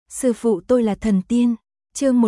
Sư phụ tôi là thần tiên. Chương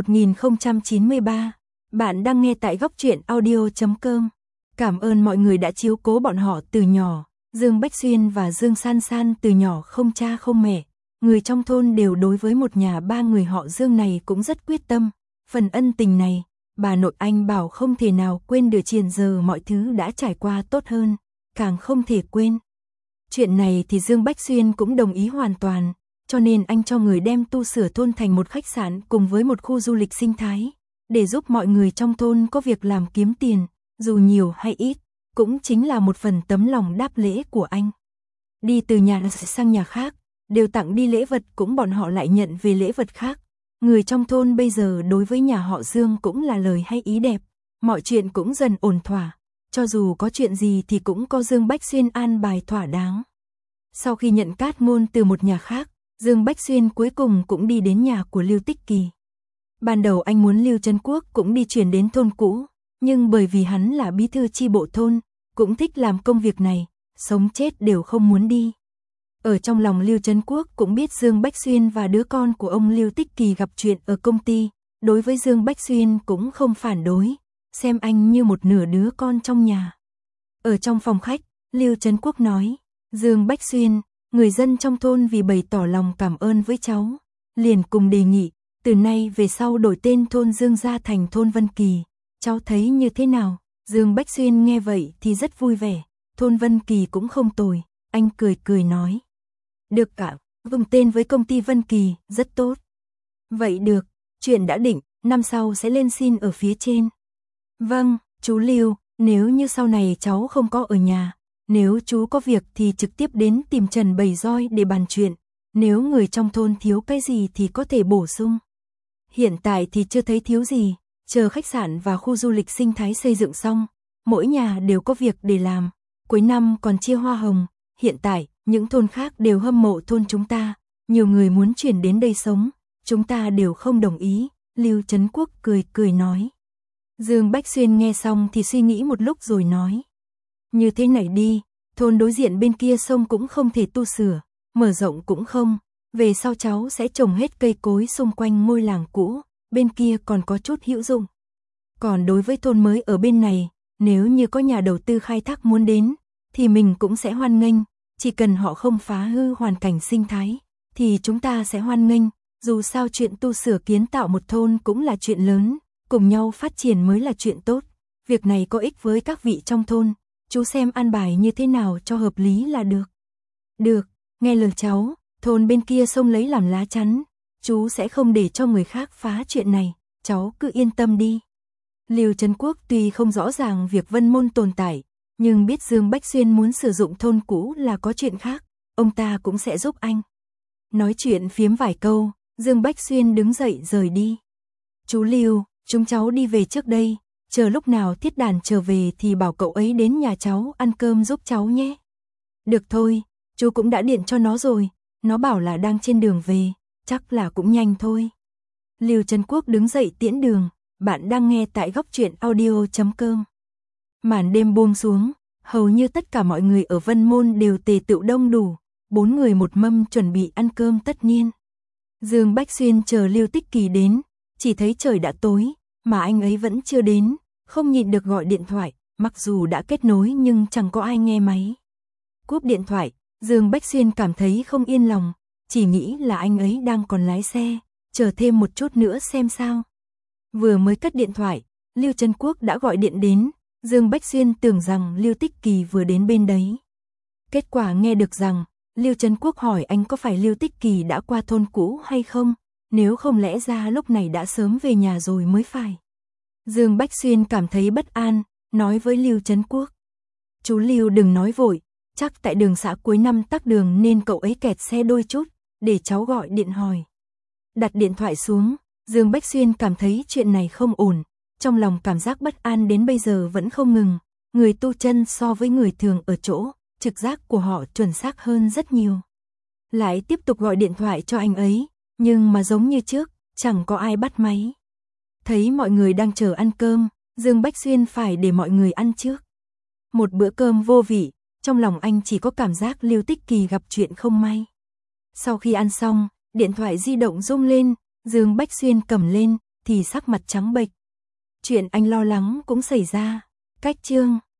1093. Bạn đang nghe tại góc truyện audio.com. Cảm ơn mọi người đã chiếu cố bọn họ từ nhỏ. Dương Bách Xuyên và Dương San San từ nhỏ không cha không mẹ. Người trong thôn đều đối với một nhà ba người họ Dương này cũng rất quyết tâm. Phần ân tình này, bà nội anh bảo không thể nào quên được, hiện giờ mọi thứ đã trải qua tốt hơn, càng không thể quên. Chuyện này thì Dương Bách Xuyên cũng đồng ý hoàn toàn, cho nên anh cho người đem tu sửa thôn thành một khách sạn cùng với một khu du lịch sinh thái, để giúp mọi người trong thôn có việc làm kiếm tiền, dù nhiều hay ít, cũng chính là một phần tấm lòng đáp lễ của anh. Đi từ nhà sang nhà khác, đều tặng đi lễ vật, cũng bọn họ lại nhận về lễ vật khác. Người trong thôn bây giờ đối với nhà họ Dương cũng là lời hay ý đẹp, mọi chuyện cũng dần ổn thỏa, cho dù có chuyện gì thì cũng có Dương Bách Xuyên an bài thỏa đáng. Sau khi nhận cát ngôn từ một nhà khác, Dương Bách Xuyên cuối cùng cũng đi đến nhà của Lưu Tích Kỳ. Ban đầu anh muốn Lưu Trấn Quốc cũng đi chuyển đến thôn cũ, nhưng bởi vì hắn là bí thư chi bộ thôn, cũng thích làm công việc này, sống chết đều không muốn đi. Ở trong lòng Lưu Trấn Quốc cũng biết Dương Bách Xuyên và đứa con của ông Lưu Tích Kỳ gặp chuyện ở công ty, đối với Dương Bách Xuyên cũng không phản đối, xem anh như một nửa đứa con trong nhà. Ở trong phòng khách, Lưu Trấn Quốc nói, Dương Bách Xuyên, người dân trong thôn vì bày tỏ lòng cảm ơn với cháu, liền cùng đề nghị, từ nay về sau đổi tên thôn Dương gia thành thôn Vân Kỳ, cháu thấy như thế nào? Dương Bách Xuyên nghe vậy thì rất vui vẻ, thôn Vân Kỳ cũng không tồi, anh cười cười nói. Được cả, vùng tên với công ty Vân Kỳ, rất tốt. Vậy được, chuyện đã định, năm sau sẽ lên xin ở phía trên. Vâng, chú Lưu, nếu như sau này cháu không có ở nhà, nếu chú có việc thì trực tiếp đến tìm Trần Bầy Roi để bàn chuyện, nếu người trong thôn thiếu cái gì thì có thể bổ sung. Hiện tại thì chưa thấy thiếu gì, chờ khách sạn và khu du lịch sinh thái xây dựng xong, mỗi nhà đều có việc để làm, cuối năm còn chia hoa hồng, hiện tại những thôn khác đều hâm mộ thôn chúng ta, nhiều người muốn chuyển đến đây sống, chúng ta đều không đồng ý, Lưu Trấn Quốc cười cười nói. Dương Bách Xuyên nghe xong thì suy nghĩ một lúc rồi nói. Như thế này đi, thôn đối diện bên kia sông cũng không thể tu sửa, mở rộng cũng không, về sau cháu sẽ trồng hết cây cối xung quanh ngôi làng cũ, bên kia còn có chút hữu dụng. Còn đối với thôn mới ở bên này, nếu như có nhà đầu tư khai thác muốn đến, thì mình cũng sẽ hoan nghênh, chỉ cần họ không phá hư hoàn cảnh sinh thái, thì chúng ta sẽ hoan nghênh, dù sao chuyện tu sửa kiến tạo một thôn cũng là chuyện lớn, cùng nhau phát triển mới là chuyện tốt, việc này có ích với các vị trong thôn, chú xem an bài như thế nào cho hợp lý là được. Được, nghe lời cháu, thôn bên kia sông lấy làm lá chắn, chú sẽ không để cho người khác phá chuyện này, cháu cứ yên tâm đi. Lưu Trấn Quốc tuy không rõ ràng việc Vân Môn tồn tại, nhưng biết Dương Bách Xuyên muốn sử dụng thôn cũ là có chuyện khác, ông ta cũng sẽ giúp anh. Nói chuyện phiếm vài câu, Dương Bách Xuyên đứng dậy rời đi. Chú Lưu, chúng cháu đi về trước đây, chờ lúc nào Thiết Đàn trở về thì bảo cậu ấy đến nhà cháu ăn cơm giúp cháu nhé. Được thôi, chú cũng đã điện cho nó rồi, nó bảo là đang trên đường về, chắc là cũng nhanh thôi. Lưu Trấn Quốc đứng dậy tiễn đường, bạn đang nghe tại góc truyện audio.com. Màn đêm buông xuống, hầu như tất cả mọi người ở Vân Môn đều tề tựu đông đủ, 4 người một mâm chuẩn bị ăn cơm tất niên. Dương Bách Xuyên chờ Lưu Tích Kỳ đến, chỉ thấy trời đã tối, mà anh ấy vẫn chưa đến, không nhịn được gọi điện thoại, mặc dù đã kết nối nhưng chẳng có ai nghe máy. Cúp điện thoại, Dương Bách Xuyên cảm thấy không yên lòng, chỉ nghĩ là anh ấy đang còn lái xe, chờ thêm một chút nữa xem sao. Vừa mới cất điện thoại, Lưu Trấn Quốc đã gọi điện đến, Dương Bách Xuyên tưởng rằng Lưu Tích Kỳ vừa đến bên đấy. Kết quả nghe được rằng, Lưu Trấn Quốc hỏi anh có phải Lưu Tích Kỳ đã qua thôn cũ hay không, nếu không lẽ ra lúc này đã sớm về nhà rồi mới phải. Dương Bách Xuyên cảm thấy bất an, nói với Lưu Trấn Quốc. Chú Lưu đừng nói vội, chắc tại đường xã cuối năm tắc đường nên cậu ấy kẹt xe đôi chút, để cháu gọi điện hỏi. Đặt điện thoại xuống, Dương Bách Xuyên cảm thấy chuyện này không ổn, trong lòng cảm giác bất an đến bây giờ vẫn không ngừng, người tu chân so với người thường ở chỗ, trực giác của họ chuẩn xác hơn rất nhiều. Lại tiếp tục gọi điện thoại cho anh ấy, nhưng mà giống như trước, chẳng có ai bắt máy. Thấy mọi người đang chờ ăn cơm, Dương Bách Xuyên phải để mọi người ăn trước. Một bữa cơm vô vị, trong lòng anh chỉ có cảm giác Lưu Tích Kỳ gặp chuyện không may. Sau khi ăn xong, Điện thoại di động rung lên, Dương Bách Xuyên cầm lên, thì sắc mặt trắng bệch. Chuyện anh lo lắng cũng xảy ra. Cách chương